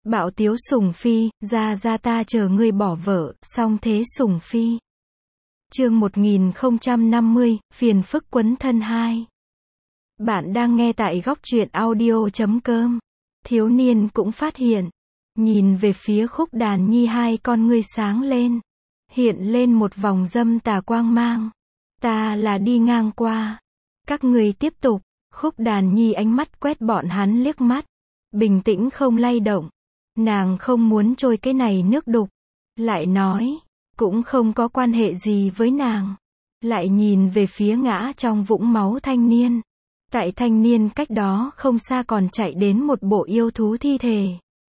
Bạo tiếu sủng phi, ra ta chờ ngươi bỏ vợ, song thế sủng phi. Chương 1050, phiền phức quấn thân 2. Bạn đang nghe tại góc truyện audio.com. Thiếu niên cũng phát hiện. Nhìn về phía Khúc Đàn Nhi, hai con ngươi sáng lên. Hiện lên một vòng dâm tà quang mang. Ta là đi ngang qua. Các ngươi tiếp tục. Khúc Đàn Nhi ánh mắt quét bọn hắn liếc mắt. Bình tĩnh không lay động. Nàng không muốn trôi cái này nước đục. Lại nói, cũng không có quan hệ gì với nàng. Lại nhìn về phía ngã trong vũng máu thanh niên. Tại thanh niên cách đó không xa còn chạy đến một bộ yêu thú thi thể.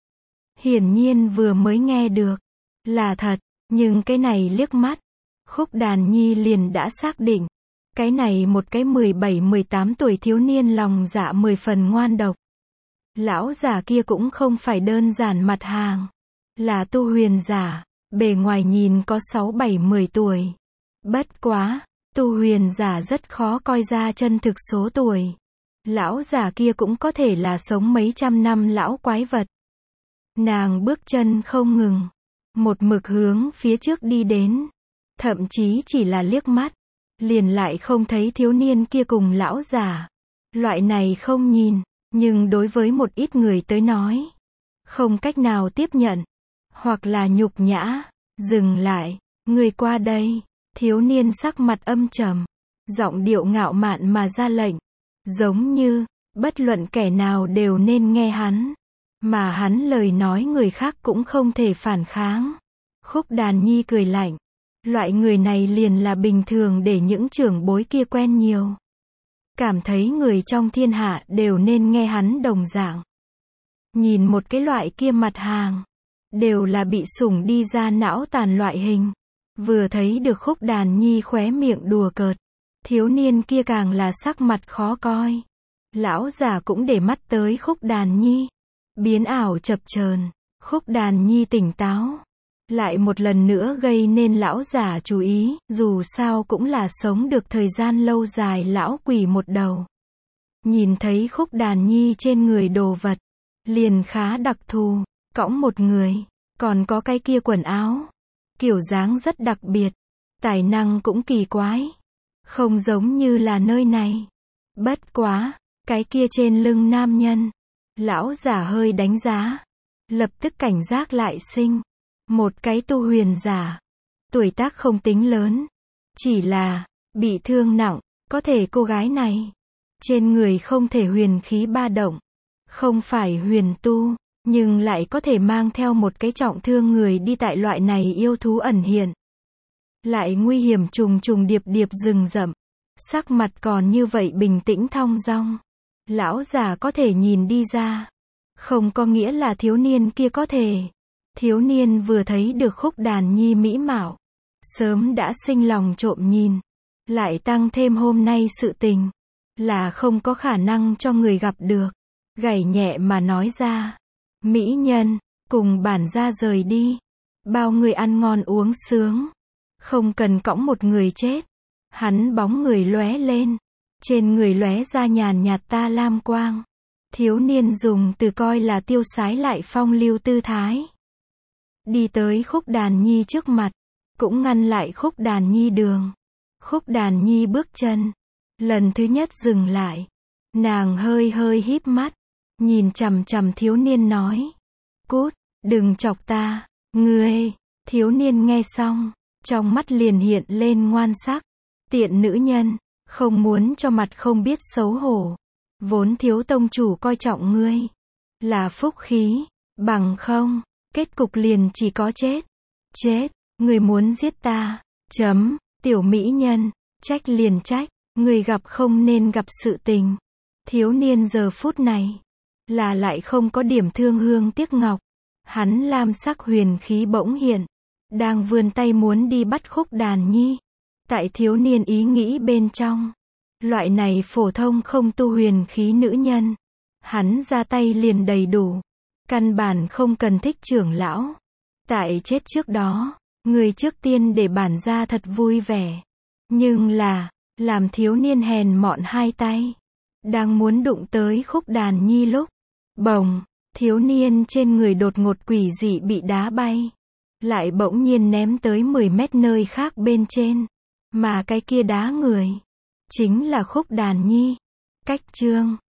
Hiển nhiên vừa mới nghe được. Là thật, nhưng cái này liếc mắt. Khúc Đàn Nhi liền đã xác định. Cái này một cái 17-18 tuổi thiếu niên lòng dạ 10 phần ngoan độc. Lão giả kia cũng không phải đơn giản mặt hàng. Là tu huyền giả. Bề ngoài nhìn có 6-7-10 tuổi. Bất quá, tu huyền giả rất khó coi ra chân thực số tuổi. Lão giả kia cũng có thể là sống mấy trăm năm lão quái vật. Nàng bước chân không ngừng. Một mực hướng phía trước đi đến. Thậm chí chỉ là liếc mắt. Liền lại không thấy thiếu niên kia cùng lão giả. Loại này không nhìn. Nhưng đối với một ít người tới nói. Không cách nào tiếp nhận. Hoặc là nhục nhã. Dừng lại. Người qua đây. Thiếu niên sắc mặt âm trầm. Giọng điệu ngạo mạn mà ra lệnh. Giống như, bất luận kẻ nào đều nên nghe hắn. Mà hắn lời nói người khác cũng không thể phản kháng. Khúc Đàn Nhi cười lạnh. Loại người này liền là bình thường để những trưởng bối kia quen nhiều. Cảm thấy người trong thiên hạ đều nên nghe hắn đồng dạng. Nhìn một cái loại kia mặt hàng. Đều là bị sủng đi ra não tàn loại hình. Vừa thấy được Khúc Đàn Nhi khóe miệng đùa cợt. Thiếu niên kia càng là sắc mặt khó coi. Lão già cũng để mắt tới Khúc Đàn Nhi. Biến ảo chập chờn. Khúc Đàn Nhi tỉnh táo. Lại một lần nữa gây nên lão già chú ý. Dù sao cũng là sống được thời gian lâu dài lão quỷ một đầu. Nhìn thấy Khúc Đàn Nhi trên người đồ vật. Liền khá đặc thù. Cõng một người. Còn có cái kia quần áo. Kiểu dáng rất đặc biệt. Tài năng cũng kỳ quái. Không giống như là nơi này. Bất quá, cái kia trên lưng nam nhân. Lão giả hơi đánh giá. Lập tức cảnh giác lại sinh. Một cái tu huyền giả. Tuổi tác không tính lớn. Chỉ là, bị thương nặng. Có thể cô gái này. Trên người không thể huyền khí ba động. Không phải huyền tu. Nhưng lại có thể mang theo một cái trọng thương người đi tại loại này yêu thú ẩn hiện. Lại nguy hiểm trùng trùng điệp điệp rừng rậm. Sắc mặt còn như vậy bình tĩnh thong dong. Lão già có thể nhìn đi ra. Không có nghĩa là thiếu niên kia có thể. Thiếu niên vừa thấy được Khúc Đàn Nhi mỹ mạo. Sớm đã sinh lòng trộm nhìn. Lại tăng thêm hôm nay sự tình. Là không có khả năng cho người gặp được. Gảy nhẹ mà nói ra. Mỹ nhân, cùng bản gia rời đi. Bao người ăn ngon uống sướng. Không cần cõng một người chết. Hắn bóng người lóe lên. Trên người lóe ra nhàn nhạt ta lam quang. Thiếu niên dùng từ coi là tiêu sái lại phong lưu tư thái. Đi tới Khúc Đàn Nhi trước mặt. Cũng ngăn lại Khúc Đàn Nhi đường. Khúc Đàn Nhi bước chân. Lần thứ nhất dừng lại. Nàng hơi hơi híp mắt. Nhìn chằm chằm thiếu niên nói. Cút, đừng chọc ta, ngươi. Thiếu niên nghe xong. Trong mắt liền hiện lên ngoan sắc. Tiện nữ nhân, không muốn cho mặt không biết xấu hổ. Vốn thiếu tông chủ coi trọng ngươi. Là phúc khí, bằng không, kết cục liền chỉ có chết. Chết, ngươi muốn giết ta. Tiểu mỹ nhân, trách liền trách, ngươi gặp không nên gặp sự tình. Thiếu niên giờ phút này. Là lại không có điểm thương hương tiếc ngọc. Hắn lam sắc huyền khí bỗng hiện. Đang vươn tay muốn đi bắt Khúc Đàn Nhi. Tại thiếu niên ý nghĩ bên trong. Loại này phổ thông không tu huyền khí nữ nhân. Hắn ra tay liền đầy đủ. Căn bản không cần thích trưởng lão. Tại chết trước đó. Người trước tiên để bản gia thật vui vẻ. Nhưng là, làm thiếu niên hèn mọn hai tay. Đang muốn đụng tới Khúc Đàn Nhi lúc. Bồng, Thiếu niên trên người đột ngột quỷ dị bị đá bay. Lại bỗng nhiên ném tới 10 mét nơi khác bên trên. Mà cái kia đá người. Chính là Khúc Đàn Nhi. Cách chương